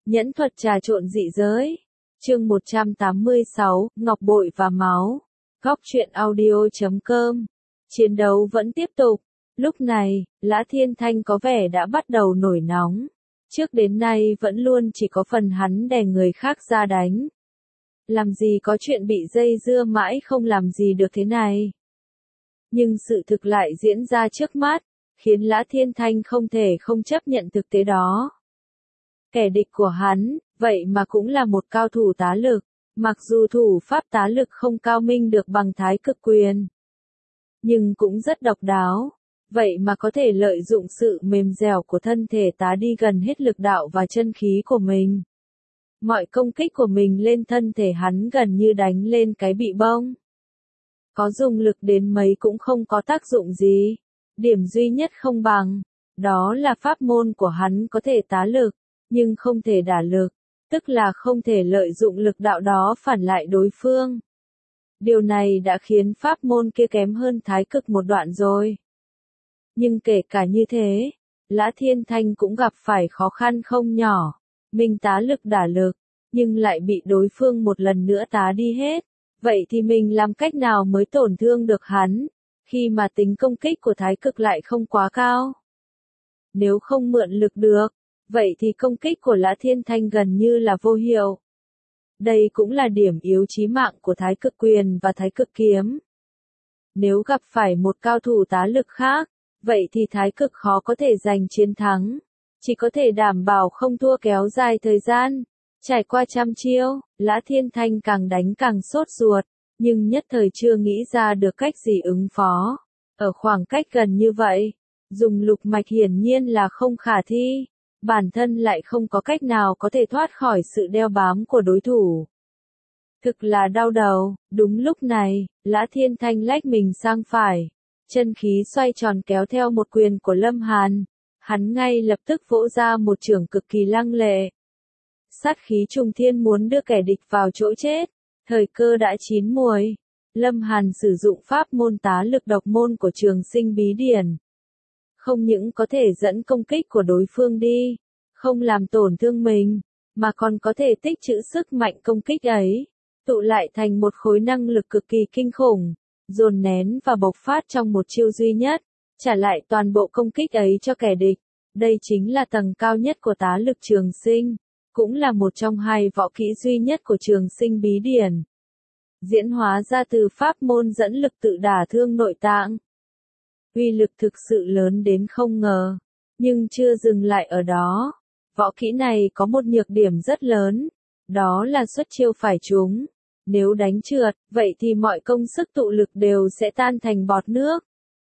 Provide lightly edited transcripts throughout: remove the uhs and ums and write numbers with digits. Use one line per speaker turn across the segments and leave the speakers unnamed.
Nhẫn thuật trà trộn dị giới. Chương 186, Ngọc bội và máu. Góc truyện audio.com. Chiến đấu vẫn tiếp tục. Lúc này, Lã Thiên Thanh có vẻ đã bắt đầu nổi nóng. Trước đến nay vẫn luôn chỉ có phần hắn đè người khác ra đánh. Làm gì có chuyện bị dây dưa mãi không làm gì được thế này. Nhưng sự thực lại diễn ra trước mắt, khiến Lã Thiên Thanh không thể không chấp nhận thực tế đó. Kẻ địch của hắn, vậy mà cũng là một cao thủ tá lực, mặc dù thủ pháp tá lực không cao minh được bằng Thái Cực Quyền, nhưng cũng rất độc đáo, vậy mà có thể lợi dụng sự mềm dẻo của thân thể tá đi gần hết lực đạo và chân khí của mình. Mọi công kích của mình lên thân thể hắn gần như đánh lên cái bị bông. Có dùng lực đến mấy cũng không có tác dụng gì. Điểm duy nhất không bằng, đó là pháp môn của hắn có thể tá lực, nhưng không thể đả lực, tức là không thể lợi dụng lực đạo đó phản lại đối phương. Điều này đã khiến pháp môn kia kém hơn Thái Cực một đoạn rồi. Nhưng kể cả như thế, Lã Thiên Thanh cũng gặp phải khó khăn không nhỏ. Mình tá lực đả lực, nhưng lại bị đối phương một lần nữa tá đi hết. Vậy thì mình làm cách nào mới tổn thương được hắn, khi mà tính công kích của Thái Cực lại không quá cao? Nếu không mượn lực được, vậy thì công kích của Lã Thiên Thanh gần như là vô hiệu. Đây cũng là điểm yếu chí mạng của Thái Cực Quyền và Thái Cực Kiếm. Nếu gặp phải một cao thủ tá lực khác, vậy thì Thái Cực khó có thể giành chiến thắng. Chỉ có thể đảm bảo không thua kéo dài thời gian. Trải qua trăm chiêu, Lã Thiên Thanh càng đánh càng sốt ruột, nhưng nhất thời chưa nghĩ ra được cách gì ứng phó. Ở khoảng cách gần như vậy, dùng lục mạch hiển nhiên là không khả thi. Bản thân lại không có cách nào có thể thoát khỏi sự đeo bám của đối thủ. Thực là đau đầu. Đúng lúc này, Lã Thiên Thanh lách mình sang phải. Chân khí xoay tròn kéo theo một quyền của Lâm Hàn. Hắn ngay lập tức vỗ ra một chưởng cực kỳ lăng lệ. Sát khí trùng thiên muốn đưa kẻ địch vào chỗ chết. Thời cơ đã chín muồi. Lâm Hàn sử dụng pháp môn tá lực độc môn của Trường Sinh Bí Điển. Không những có thể dẫn công kích của đối phương đi, không làm tổn thương mình, mà còn có thể tích trữ sức mạnh công kích ấy, tụ lại thành một khối năng lực cực kỳ kinh khủng, dồn nén và bộc phát trong một chiêu duy nhất, trả lại toàn bộ công kích ấy cho kẻ địch. Đây chính là tầng cao nhất của tá lực Trường Sinh, cũng là một trong hai võ kỹ duy nhất của Trường Sinh Bí Điển. Diễn hóa ra từ pháp môn dẫn lực tự đả thương nội tạng. Uy lực thực sự lớn đến không ngờ, nhưng chưa dừng lại ở đó. Võ kỹ này có một nhược điểm rất lớn, đó là xuất chiêu phải trúng. Nếu đánh trượt, vậy thì mọi công sức tụ lực đều sẽ tan thành bọt nước.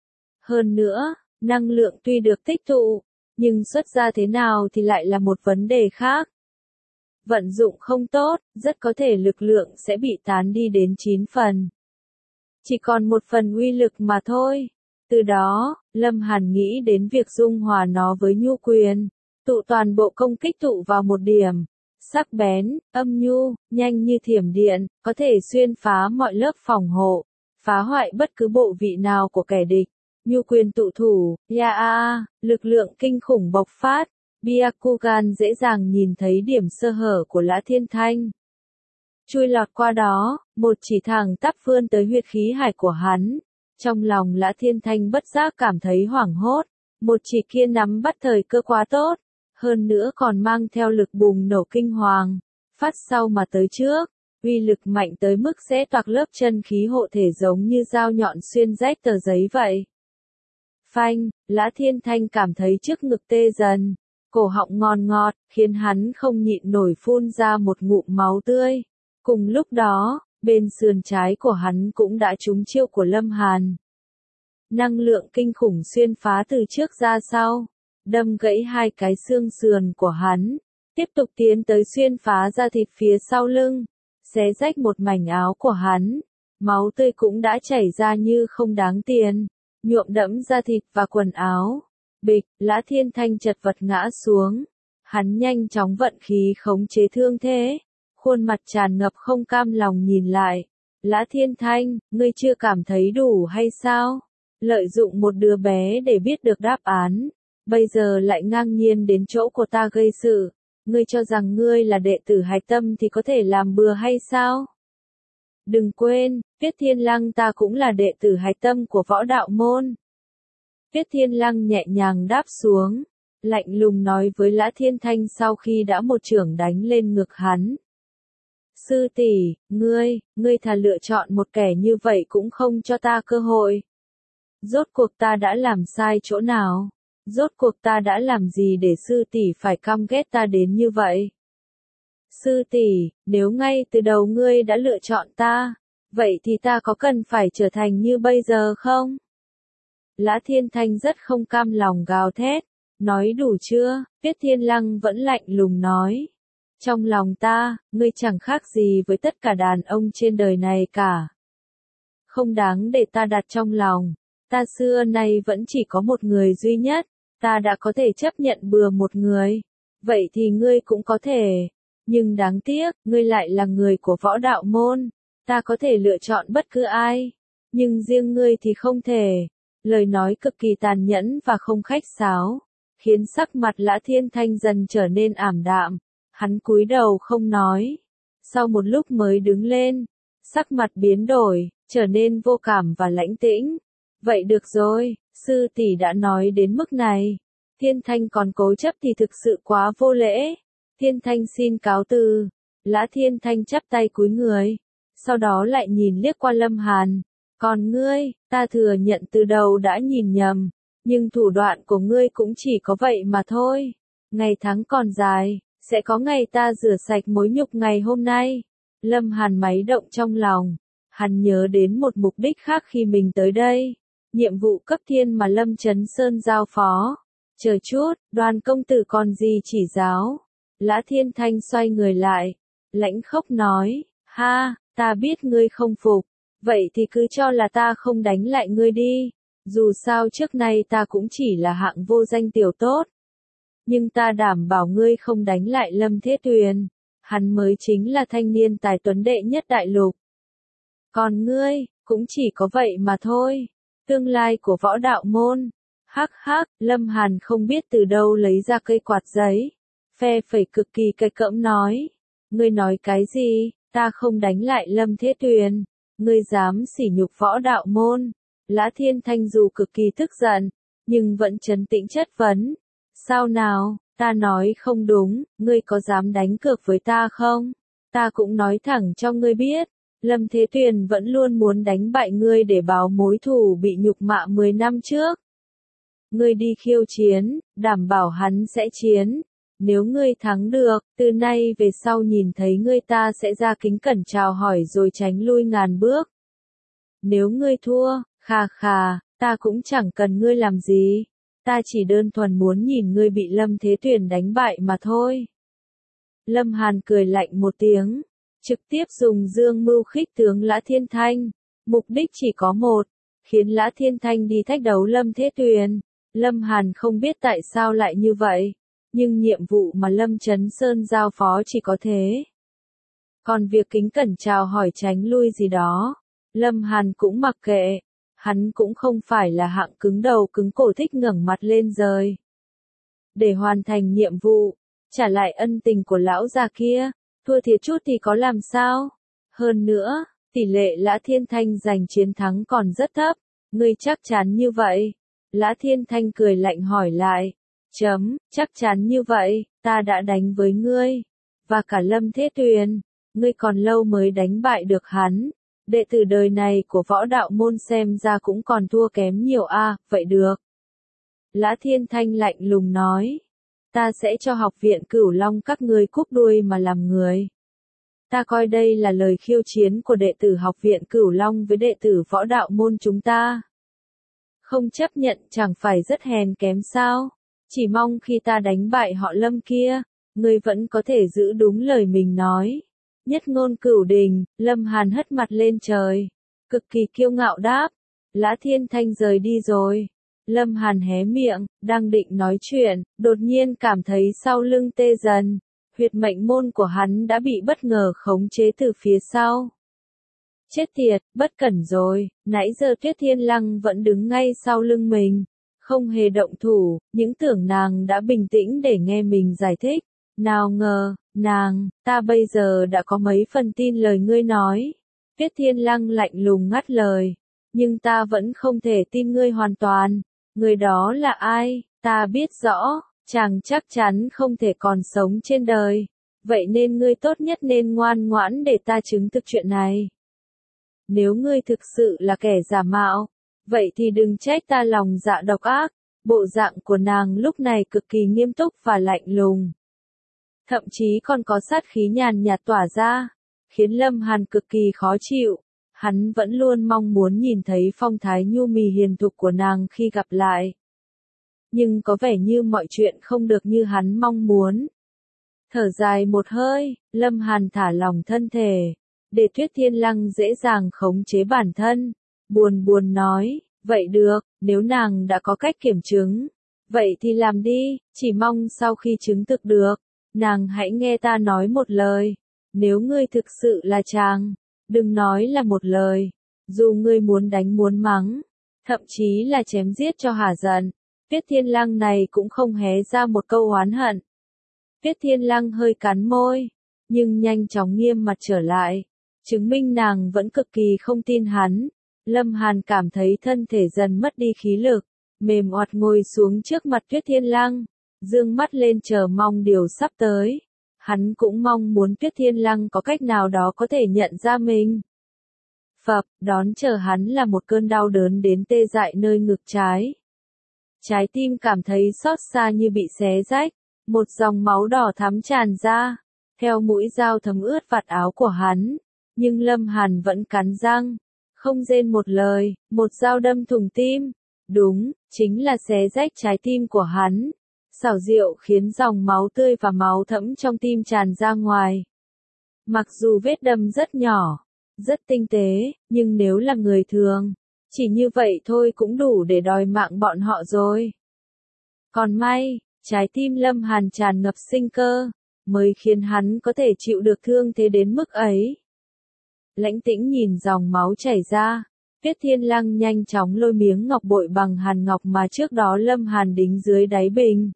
Hơn nữa, năng lượng tuy được tích tụ, nhưng xuất ra thế nào thì lại là một vấn đề khác. Vận dụng không tốt, rất có thể lực lượng sẽ bị tán đi đến 9 phần. Chỉ còn một phần uy lực mà thôi. Từ đó, Lâm Hàn nghĩ đến việc dung hòa nó với nhu quyền, tụ toàn bộ công kích tụ vào một điểm, sắc bén, âm nhu, nhanh như thiểm điện, có thể xuyên phá mọi lớp phòng hộ, phá hoại bất cứ bộ vị nào của kẻ địch. Nhu quyền tụ thủ, lực lượng kinh khủng bộc phát, Byakugan dễ dàng nhìn thấy điểm sơ hở của Lã Thiên Thanh. Chui lọt qua đó, một chỉ thẳng tắp vươn tới huyệt khí hải của hắn. Trong lòng Lã Thiên Thanh bất giác cảm thấy hoảng hốt, một chỉ kia nắm bắt thời cơ quá tốt, hơn nữa còn mang theo lực bùng nổ kinh hoàng, phát sau mà tới trước, uy lực mạnh tới mức sẽ toạc lớp chân khí hộ thể giống như dao nhọn xuyên rách tờ giấy vậy. Phanh, Lã Thiên Thanh cảm thấy trước ngực tê dần, cổ họng ngon ngọt, khiến hắn không nhịn nổi phun ra một ngụm máu tươi. Cùng lúc đó, bên sườn trái của hắn cũng đã trúng chiêu của Lâm Hàn. Năng lượng kinh khủng xuyên phá từ trước ra sau, đâm gãy hai cái xương sườn của hắn, tiếp tục tiến tới xuyên phá ra thịt phía sau lưng, xé rách một mảnh áo của hắn. Máu tươi cũng đã chảy ra như không đáng tiền, nhuộm đẫm da thịt và quần áo. Bịch, Lã Thiên Thanh chật vật ngã xuống. Hắn nhanh chóng vận khí khống chế thương thế. Khuôn mặt tràn ngập không cam lòng nhìn lại. Lã Thiên Thanh, ngươi chưa cảm thấy đủ hay sao? Lợi dụng một đứa bé để biết được đáp án. Bây giờ lại ngang nhiên đến chỗ của ta gây sự. ngươi cho rằng ngươi là đệ tử hạch tâm thì có thể làm bừa hay sao? Đừng quên, Tiết Thiên Lăng ta cũng là đệ tử hạch tâm của võ đạo môn. Tiết Thiên Lăng nhẹ nhàng đáp xuống, lạnh lùng nói với Lã Thiên Thanh sau khi đã một chưởng đánh lên ngực hắn. Sư tỷ, ngươi thà lựa chọn một kẻ như vậy cũng không cho ta cơ hội. Rốt cuộc ta đã làm sai chỗ nào? Rốt cuộc ta đã làm gì để sư tỷ phải căm ghét ta đến như vậy? Sư tỷ, nếu ngay từ đầu ngươi đã lựa chọn ta, vậy thì ta có cần phải trở thành như bây giờ không? Lã Thiên Thanh rất không cam lòng gào thét, nói đủ chưa? Tiết Thiên Lăng vẫn lạnh lùng nói. Trong lòng ta, ngươi chẳng khác gì với tất cả đàn ông trên đời này cả. Không đáng để ta đặt trong lòng, ta xưa nay vẫn chỉ có một người duy nhất, ta đã có thể chấp nhận bừa một người, vậy thì ngươi cũng có thể. Nhưng đáng tiếc, ngươi lại là người của võ đạo môn, ta có thể lựa chọn bất cứ ai, nhưng riêng ngươi thì không thể. Lời nói cực kỳ tàn nhẫn và không khách sáo, khiến sắc mặt Lã Thiên Thanh dần trở nên ảm đạm, hắn cúi đầu không nói. Sau một lúc mới đứng lên, sắc mặt biến đổi, trở nên vô cảm và lãnh tĩnh. Vậy được rồi, sư tỷ đã nói đến mức này, Thiên Thanh còn cố chấp thì thực sự quá vô lễ. Thiên Thanh xin cáo từ. Lã Thiên Thanh chắp tay cúi người, sau đó lại nhìn liếc qua Lâm Hàn. Còn ngươi, ta thừa nhận từ đầu đã nhìn nhầm, nhưng thủ đoạn của ngươi cũng chỉ có vậy mà thôi. Ngày tháng còn dài, sẽ có ngày ta rửa sạch mối nhục ngày hôm nay. Lâm Hàn máy động trong lòng, hắn nhớ đến một mục đích khác khi mình tới đây. Nhiệm vụ cấp thiên mà Lâm Chấn Sơn giao phó. Chờ chút, Đoàn công tử còn gì chỉ giáo? Lã Thiên Thanh xoay người lại, lãnh khốc nói, ha, ta biết ngươi không phục, vậy thì cứ cho là ta không đánh lại ngươi đi, dù sao trước nay ta cũng chỉ là hạng vô danh tiểu tốt. Nhưng ta đảm bảo ngươi không đánh lại Lâm Thế Tuyền, hắn mới chính là thanh niên tài tuấn đệ nhất đại lục. Còn ngươi, cũng chỉ có vậy mà thôi, tương lai của võ đạo môn. Hắc hắc, Lâm Hàn không biết từ đâu lấy ra cây quạt giấy. Phe phẩy cực kỳ cay cẫm nói. Ngươi nói cái gì, ta không đánh lại Lâm Thế Tuyền. Ngươi dám sỉ nhục võ đạo môn. Lã Thiên Thanh dù cực kỳ tức giận, nhưng vẫn trấn tĩnh chất vấn. Sao nào, ta nói không đúng, ngươi có dám đánh cược với ta không? Ta cũng nói thẳng cho ngươi biết. Lâm Thế Tuyền vẫn luôn muốn đánh bại ngươi để báo mối thù bị nhục mạ 10 năm trước. Ngươi đi khiêu chiến, đảm bảo hắn sẽ chiến. Nếu ngươi thắng được, từ nay về sau nhìn thấy ngươi ta sẽ ra kính cẩn chào hỏi rồi tránh lui ngàn bước. Nếu ngươi thua, khà khà, ta cũng chẳng cần ngươi làm gì. Ta chỉ đơn thuần muốn nhìn ngươi bị Lâm Thế Tuyền đánh bại mà thôi. Lâm Hàn cười lạnh một tiếng, trực tiếp dùng dương mưu khích tướng Lã Thiên Thanh. Mục đích chỉ có một, khiến Lã Thiên Thanh đi thách đấu Lâm Thế Tuyền. Lâm Hàn không biết tại sao lại như vậy, nhưng nhiệm vụ mà Lâm Chấn Sơn giao phó chỉ có thế. Còn việc kính cẩn chào hỏi tránh lui gì đó, Lâm Hàn cũng mặc kệ, hắn cũng không phải là hạng cứng đầu cứng cổ thích ngẩng mặt lên rời. Để hoàn thành nhiệm vụ, trả lại ân tình của lão già kia, thua thiệt chút thì có làm sao? Hơn nữa, tỷ lệ Lã Thiên Thanh giành chiến thắng còn rất thấp, ngươi chắc chắn như vậy? Lã Thiên Thanh cười lạnh hỏi lại. Chắc chắn như vậy, ta đã đánh với ngươi, và cả Lâm Thế Tuyền, ngươi còn lâu mới đánh bại được hắn. Đệ tử đời này của võ đạo môn xem ra cũng còn thua kém nhiều a, vậy được. Lã Thiên Thanh lạnh lùng nói. Ta sẽ cho học viện Cửu Long các ngươi cúp đuôi mà làm người. Ta coi đây là lời khiêu chiến của đệ tử học viện Cửu Long với đệ tử võ đạo môn chúng ta. Không chấp nhận chẳng phải rất hèn kém sao? Chỉ mong khi ta đánh bại họ Lâm kia, ngươi vẫn có thể giữ đúng lời mình nói. Nhất ngôn cửu đình, Lâm Hàn hất mặt lên trời, cực kỳ kiêu ngạo đáp. Lã Thiên Thanh rời đi rồi. Lâm Hàn hé miệng, đang định nói chuyện, đột nhiên cảm thấy sau lưng tê dần. Huyệt mệnh môn của hắn đã bị bất ngờ khống chế từ phía sau. Chết tiệt, bất cẩn rồi, nãy giờ Tuyết Thiên Lăng vẫn đứng ngay sau lưng mình. Không hề động thủ, những tưởng nàng đã bình tĩnh để nghe mình giải thích. Nào ngờ, ta bây giờ đã có mấy phần tin lời ngươi nói. Tuyết Thiên Lăng lạnh lùng ngắt lời. Nhưng ta vẫn không thể tin ngươi hoàn toàn. Người đó là ai? Ta biết rõ, chàng chắc chắn không thể còn sống trên đời. Vậy nên ngươi tốt nhất nên ngoan ngoãn để ta chứng thực chuyện này. Nếu ngươi thực sự là kẻ giả mạo, vậy thì đừng trách ta lòng dạ độc ác. Bộ dạng của nàng lúc này cực kỳ nghiêm túc và lạnh lùng. Thậm chí còn có sát khí nhàn nhạt tỏa ra, khiến Lâm Hàn cực kỳ khó chịu. Hắn vẫn luôn mong muốn nhìn thấy phong thái nhu mì hiền thục của nàng khi gặp lại. Nhưng có vẻ như mọi chuyện không được như hắn mong muốn. Thở dài một hơi, Lâm Hàn thả lỏng thân thể, để Tuyết Thiên Lăng dễ dàng khống chế bản thân. Buồn nói, vậy được, nếu nàng đã có cách kiểm chứng, vậy thì làm đi, chỉ mong sau khi chứng thực được, nàng hãy nghe ta nói một lời. Nếu ngươi thực sự là chàng, đừng nói là một lời, dù ngươi muốn đánh muốn mắng, thậm chí là chém giết cho hả giận, Tuyết Thiên Lăng này cũng không hé ra một câu oán hận. Tuyết Thiên Lăng hơi cắn môi, nhưng nhanh chóng nghiêm mặt trở lại, chứng minh nàng vẫn cực kỳ không tin hắn. Lâm Hàn cảm thấy thân thể dần mất đi khí lực, mềm oặt ngồi xuống trước mặt Tuyết Thiên Lăng, dương mắt lên chờ mong điều sắp tới. Hắn cũng mong muốn Tuyết Thiên Lăng có cách nào đó có thể nhận ra mình. Phập, đón chờ hắn là một cơn đau đớn đến tê dại nơi ngực trái. Trái tim cảm thấy xót xa như bị xé rách, một dòng máu đỏ thắm tràn ra, theo mũi dao thấm ướt vạt áo của hắn. Nhưng Lâm Hàn vẫn cắn răng, không rên một lời, một dao đâm thủng tim. Đúng, chính là xé rách trái tim của hắn. Xảo diệu khiến dòng máu tươi và máu thẫm trong tim tràn ra ngoài. Mặc dù vết đâm rất nhỏ, rất tinh tế, nhưng nếu là người thường, chỉ như vậy thôi cũng đủ để đòi mạng bọn họ rồi. Còn may, trái tim Lâm Hàn tràn ngập sinh cơ, mới khiến hắn có thể chịu được thương thế đến mức ấy. Lãnh tĩnh nhìn dòng máu chảy ra, Tuyết Thiên Lăng nhanh chóng lôi miếng ngọc bội bằng hàn ngọc mà trước đó Lâm Hàn đính dưới đáy bình.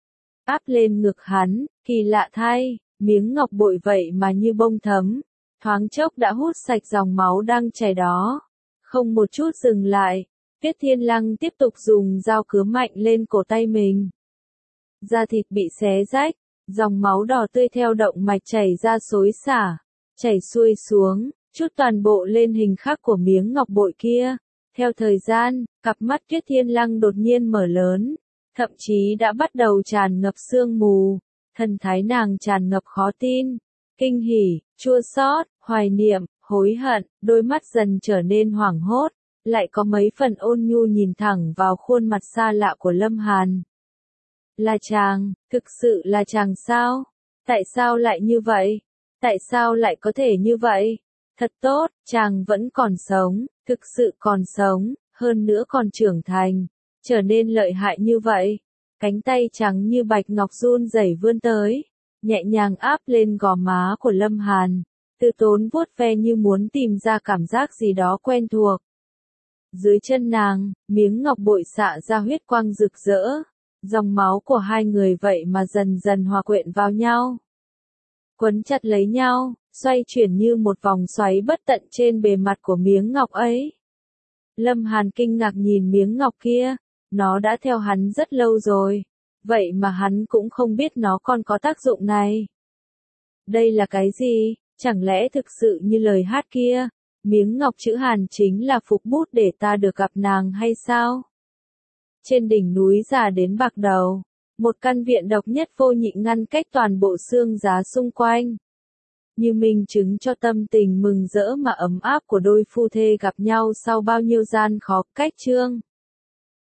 Áp lên ngực hắn, kỳ lạ thay, miếng ngọc bội vậy mà như bông thấm, thoáng chốc đã hút sạch dòng máu đang chảy đó. Không một chút dừng lại, Tuyết Thiên Lăng tiếp tục dùng dao cứa mạnh lên cổ tay mình. Da thịt bị xé rách, dòng máu đỏ tươi theo động mạch chảy ra xối xả, chảy xuôi xuống, chút toàn bộ lên hình khắc của miếng ngọc bội kia. Theo thời gian, cặp mắt Tuyết Thiên Lăng đột nhiên mở lớn, thậm chí đã bắt đầu tràn ngập sương mù, thần thái nàng tràn ngập khó tin, kinh hỉ, chua xót, hoài niệm, hối hận, đôi mắt dần trở nên hoảng hốt, lại có mấy phần ôn nhu nhìn thẳng vào khuôn mặt xa lạ của Lâm Hàn. Là chàng, thực sự là chàng sao? Tại sao lại như vậy? Tại sao lại có thể như vậy? Thật tốt, chàng vẫn còn sống, thực sự còn sống, hơn nữa còn trưởng thành, trở nên lợi hại như vậy. Cánh tay trắng như bạch ngọc run rẩy vươn tới, nhẹ nhàng áp lên gò má của Lâm Hàn, từ tốn vuốt ve như muốn tìm ra cảm giác gì đó quen thuộc. Dưới chân nàng, miếng ngọc bội xạ ra huyết quang rực rỡ, dòng máu của hai người vậy mà dần dần hòa quyện vào nhau, quấn chặt lấy nhau, xoay chuyển như một vòng xoáy bất tận trên bề mặt của miếng ngọc ấy. Lâm Hàn kinh ngạc nhìn miếng ngọc kia, nó đã theo hắn rất lâu rồi, vậy mà hắn cũng không biết nó còn có tác dụng này. Đây là cái gì? Chẳng lẽ thực sự như lời hát kia, miếng ngọc chữ Hàn chính là phục bút để ta được gặp nàng hay sao? Trên đỉnh núi già đến bạc đầu, một căn viện độc nhất vô nhị ngăn cách toàn bộ xương giá xung quanh. Như minh chứng cho tâm tình mừng rỡ mà ấm áp của đôi phu thê gặp nhau sau bao nhiêu gian khó cách chương.